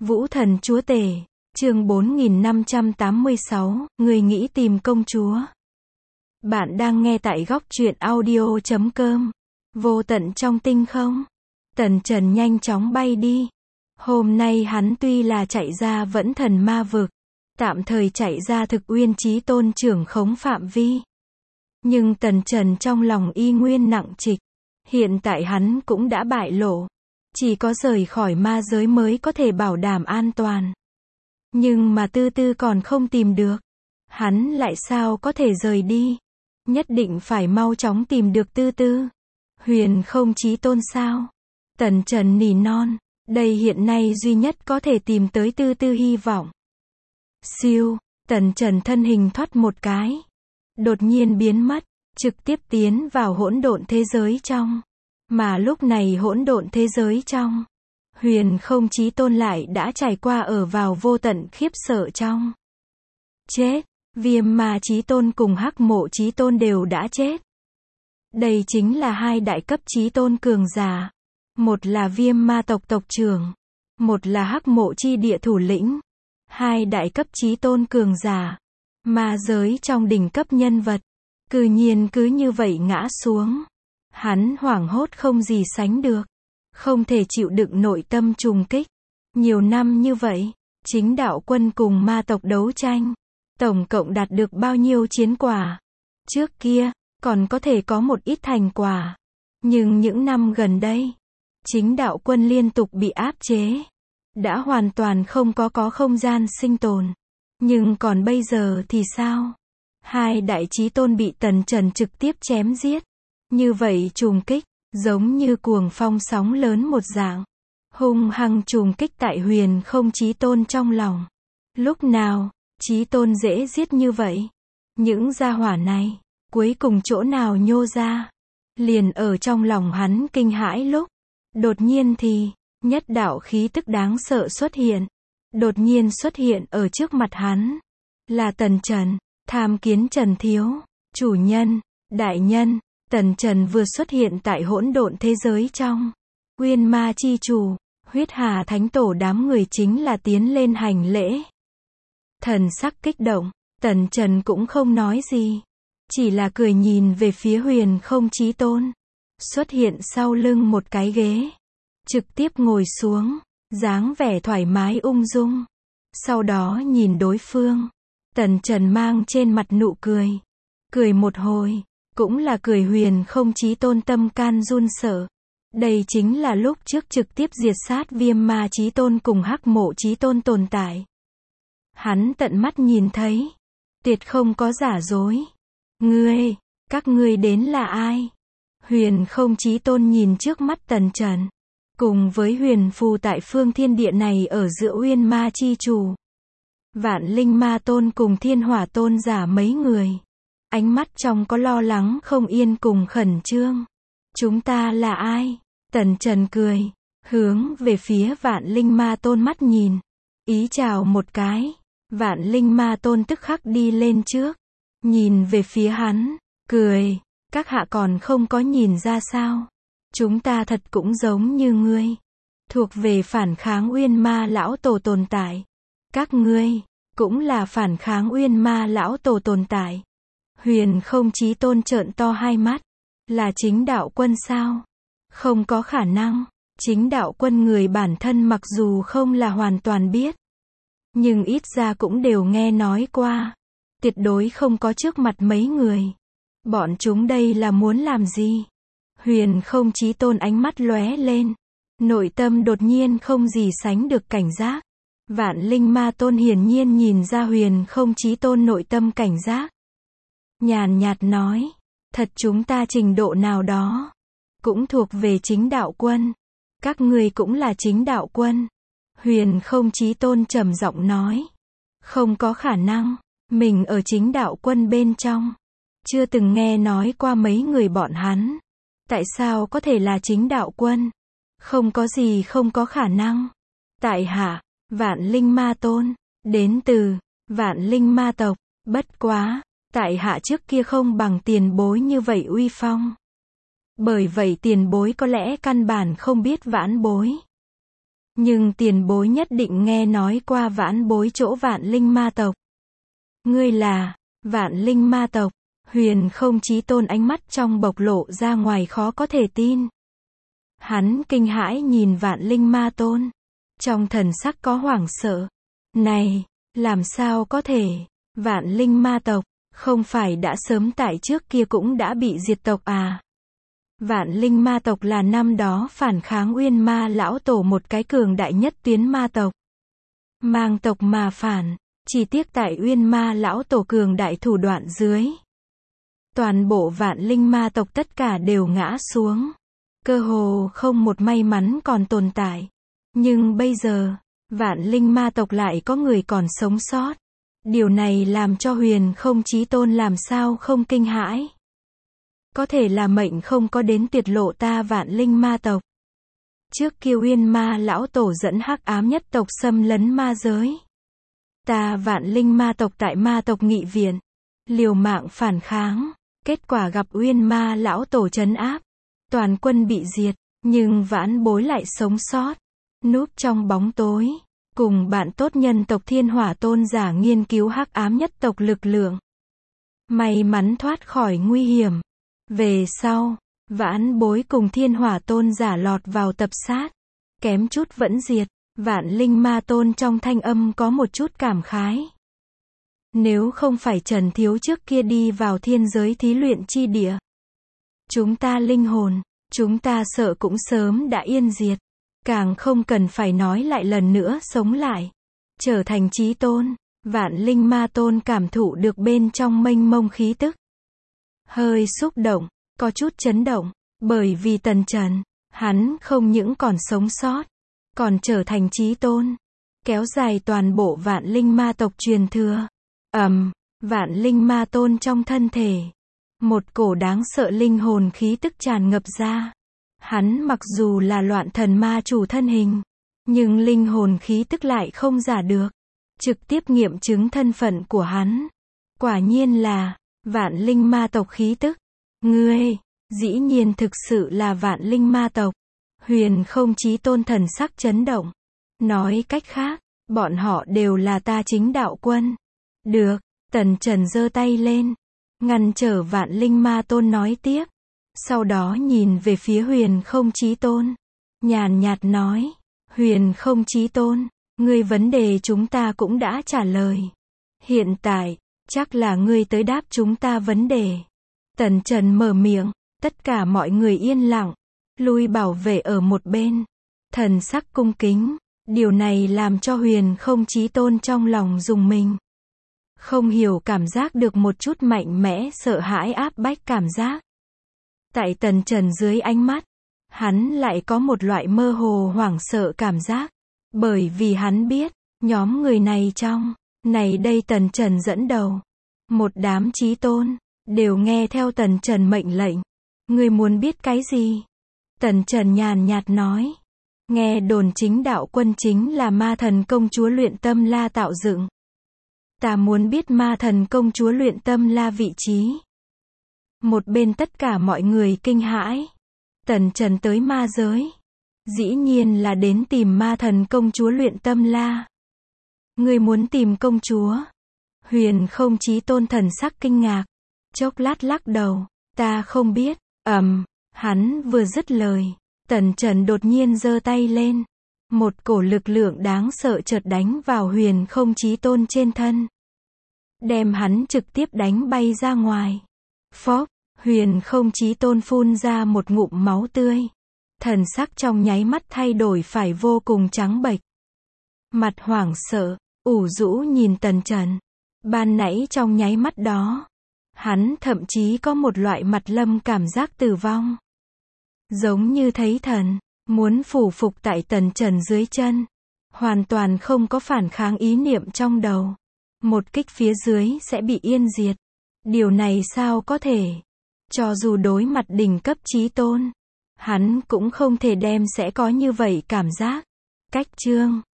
Vũ thần chúa tể, chương 4586, người nghĩ tìm công chúa. Bạn đang nghe tại góc truyện audio.com. Vô tận trong tinh không. Tần Trần nhanh chóng bay đi. Hôm nay hắn tuy là chạy ra vẫn thần ma vực, tạm thời chạy ra thực uyên chí tôn trưởng khống phạm vi. Nhưng Tần Trần trong lòng y nguyên nặng trịch. Hiện tại hắn cũng đã bại lộ. Chỉ có rời khỏi ma giới mới có thể bảo đảm an toàn. Nhưng mà Tư Tư còn không tìm được. Hắn lại sao có thể rời đi. Nhất định phải mau chóng tìm được Tư Tư. Huyền không chí tôn sao? Tần Trần nỉ non. Đây hiện nay duy nhất có thể tìm tới Tư Tư hy vọng. Siêu, Tần Trần thân hình thoát một cái. Đột nhiên biến mất, trực tiếp tiến vào hỗn độn thế giới trong. Mà lúc này hỗn độn thế giới trong, huyền không chí tôn lại đã trải qua ở vào vô tận khiếp sợ trong. Chết, Viêm Ma chí tôn cùng Hắc Mộ chí tôn đều đã chết. Đây chính là hai đại cấp chí tôn cường giả. Một là Viêm Ma tộc tộc trưởng, một là Hắc Mộ chi địa thủ lĩnh. Hai đại cấp chí tôn cường giả, ma giới trong đỉnh cấp nhân vật, cư nhiên cứ như vậy ngã xuống. Hắn hoảng hốt không gì sánh được, không thể chịu đựng nội tâm trùng kích. Nhiều năm như vậy, chính đạo quân cùng ma tộc đấu tranh, tổng cộng đạt được bao nhiêu chiến quả? Trước kia, còn có thể có một ít thành quả. Nhưng những năm gần đây, chính đạo quân liên tục bị áp chế. Đã hoàn toàn không có không gian sinh tồn. Nhưng còn bây giờ thì sao? Hai đại chí tôn bị Tần Trần trực tiếp chém giết. Như vậy trùng kích, giống như cuồng phong sóng lớn một dạng. Hung hăng trùng kích tại huyền không chí tôn trong lòng. Lúc nào, chí tôn dễ giết như vậy? Những gia hỏa này, cuối cùng chỗ nào nhô ra? Liền ở trong lòng hắn kinh hãi lúc. Đột nhiên thì, nhất đạo khí tức đáng sợ xuất hiện. Đột nhiên xuất hiện ở trước mặt hắn. Là Tần Trần, tham kiến Trần Thiếu, chủ nhân, đại nhân. Tần Trần vừa xuất hiện tại hỗn độn thế giới trong. Uyên Ma chi chủ, Huyết Hà Thánh Tổ đám người chính là tiến lên hành lễ. Thần sắc kích động, Tần Trần cũng không nói gì. Chỉ là cười nhìn về phía huyền không chí tôn. Xuất hiện sau lưng một cái ghế. Trực tiếp ngồi xuống, dáng vẻ thoải mái ung dung. Sau đó nhìn đối phương. Tần Trần mang trên mặt nụ cười. Cười một hồi. Cũng là cười huyền không chí tôn tâm can run sợ. Đây chính là lúc trước trực tiếp diệt sát Viêm Ma chí tôn cùng Hắc Mộ chí tôn tồn tại. Hắn tận mắt nhìn thấy. Tuyệt không có giả dối. Các ngươi đến là ai? Huyền không chí tôn nhìn trước mắt Tần Trần. Cùng với huyền phù tại phương thiên địa này ở giữa Uyên Ma chi chủ. Vạn Linh Ma tôn cùng Thiên Hỏa tôn giả mấy người. Ánh mắt trong có lo lắng không yên cùng khẩn trương. Chúng ta là ai? Tần Trần cười. Hướng về phía Vạn Linh Ma tôn mắt nhìn. Ý chào một cái. Vạn Linh Ma tôn tức khắc đi lên trước. Nhìn về phía hắn. Cười. Các hạ còn không có nhìn ra sao? Chúng ta thật cũng giống như ngươi. Thuộc về phản kháng Uyên Ma lão tổ tồn tại. Các ngươi cũng là phản kháng Uyên Ma lão tổ tồn tại. Huyền không chí tôn trợn to hai mắt. Là chính đạo quân sao? Không có khả năng. Chính đạo quân người bản thân mặc dù không là hoàn toàn biết. Nhưng ít ra cũng đều nghe nói qua. Tuyệt đối không có trước mặt mấy người. Bọn chúng đây là muốn làm gì? Huyền không chí tôn ánh mắt lóe lên. Nội tâm đột nhiên không gì sánh được cảnh giác. Vạn Linh Ma tôn hiển nhiên nhìn ra huyền không chí tôn nội tâm cảnh giác. Nhàn nhạt nói, thật chúng ta trình độ nào đó, cũng thuộc về chính đạo quân. Các ngươi cũng là chính đạo quân. Huyền không chí tôn trầm giọng nói. Không có khả năng, mình ở chính đạo quân bên trong. Chưa từng nghe nói qua mấy người bọn hắn. Tại sao có thể là chính đạo quân? Không có gì không có khả năng. Tại hạ, Vạn Linh Ma tôn, đến từ Vạn Linh Ma tộc, bất quá. Tại hạ trước kia không bằng tiền bối như vậy uy phong. Bởi vậy tiền bối có lẽ căn bản không biết vãn bối. Nhưng tiền bối nhất định nghe nói qua vãn bối chỗ Vạn Linh ma tộc. Ngươi là Vạn Linh ma tộc? Huyền Không Chí Tôn ánh mắt trong bộc lộ ra ngoài khó có thể tin. Hắn kinh hãi nhìn Vạn Linh ma tôn. Trong thần sắc có hoảng sợ. Này, làm sao có thể? Vạn Linh ma tộc, không phải đã sớm tại trước kia cũng đã bị diệt tộc à? Vạn Linh ma tộc là năm đó phản kháng Uyên Ma lão tổ một cái cường đại nhất tuyến ma tộc. Mang tộc mà phản, chỉ tiếc tại Uyên Ma lão tổ cường đại thủ đoạn dưới. Toàn bộ Vạn Linh ma tộc tất cả đều ngã xuống. Cơ hồ không một may mắn còn tồn tại. Nhưng bây giờ, Vạn Linh ma tộc lại có người còn sống sót. Điều này làm cho Huyền Không Chí Tôn làm sao không kinh hãi. Có thể là mệnh không có đến tuyệt lộ ta Vạn Linh ma tộc. Trước kia Uyên Ma lão tổ dẫn hắc ám nhất tộc xâm lấn ma giới. Ta Vạn Linh ma tộc tại ma tộc nghị viện, liều mạng phản kháng, kết quả gặp Uyên Ma lão tổ trấn áp, toàn quân bị diệt, nhưng vãn bối lại sống sót, núp trong bóng tối, cùng bạn tốt nhân tộc Thiên Hỏa Tôn giả nghiên cứu hắc ám nhất tộc lực lượng. May mắn thoát khỏi nguy hiểm. Về sau, vãn bối cùng Thiên Hỏa Tôn giả lọt vào tập sát, kém chút vẫn diệt. Vạn Linh ma tôn trong thanh âm có một chút cảm khái. Nếu không phải Trần Thiếu trước kia đi vào thiên giới thí luyện chi địa, chúng ta linh hồn, chúng ta sợ cũng sớm đã yên diệt. Càng không cần phải nói lại lần nữa sống lại, trở thành chí tôn. Vạn Linh ma tôn cảm thụ được bên trong mênh mông khí tức. Hơi xúc động, có chút chấn động, bởi vì Tần Trần, hắn không những còn sống sót, còn trở thành chí tôn, kéo dài toàn bộ Vạn Linh ma tộc truyền thừa. Vạn Linh ma tôn trong thân thể, một cổ đáng sợ linh hồn khí tức tràn ngập ra. Hắn mặc dù là loạn thần ma chủ thân hình, nhưng linh hồn khí tức lại không giả được, trực tiếp nghiệm chứng thân phận của hắn. Quả nhiên là Vạn Linh ma tộc khí tức. Ngươi, dĩ nhiên thực sự là Vạn Linh ma tộc. Huyền Không Chí Tôn thần sắc chấn động. Nói cách khác, bọn họ đều là ta chính đạo quân. Được, Tần Trần giơ tay lên, ngăn trở Vạn Linh ma tôn nói tiếp. Sau đó nhìn về phía Huyền Không Chí Tôn, nhàn nhạt nói, Huyền Không Chí Tôn, ngươi vấn đề chúng ta cũng đã trả lời. Hiện tại, chắc là ngươi tới đáp chúng ta vấn đề. Tần Trần mở miệng, tất cả mọi người yên lặng, lui bảo vệ ở một bên, thần sắc cung kính. Điều này làm cho Huyền Không Chí Tôn trong lòng rùng mình. Không hiểu cảm giác được một chút mạnh mẽ sợ hãi áp bách cảm giác. Tại Tần Trần dưới ánh mắt, hắn lại có một loại mơ hồ hoảng sợ cảm giác. Bởi vì hắn biết, nhóm người này trong, này đây Tần Trần dẫn đầu. Một đám chí tôn, đều nghe theo Tần Trần mệnh lệnh. Ngươi muốn biết cái gì? Tần Trần nhàn nhạt nói. Nghe đồn chính đạo quân chính là ma thần công chúa Luyện Tâm La tạo dựng. Ta muốn biết ma thần công chúa Luyện Tâm La vị trí. Một bên tất cả mọi người kinh hãi. Tần Trần tới ma giới, dĩ nhiên là đến tìm ma thần công chúa Luyện Tâm La. Ngươi muốn tìm công chúa? Huyền Không Chí Tôn thần sắc kinh ngạc, chốc lát lắc đầu, ta không biết. Hắn vừa dứt lời, Tần Trần đột nhiên giơ tay lên, một cổ lực lượng đáng sợ chợt đánh vào Huyền Không Chí Tôn trên thân, đem hắn trực tiếp đánh bay ra ngoài. Phốc, Huyền Không Chí Tôn phun ra một ngụm máu tươi, thần sắc trong nháy mắt thay đổi phải vô cùng trắng bệch, mặt hoảng sợ, ủ rũ nhìn Tần Trần. Ban nãy trong nháy mắt đó, hắn thậm chí có một loại mặt lâm cảm giác tử vong. Giống như thấy thần, muốn phủ phục tại Tần Trần dưới chân. Hoàn toàn không có phản kháng ý niệm trong đầu. Một kích phía dưới sẽ bị yên diệt. Điều này sao có thể? Cho dù đối mặt đỉnh cấp chí tôn, hắn cũng không thể đem sẽ có như vậy cảm giác. Cách chương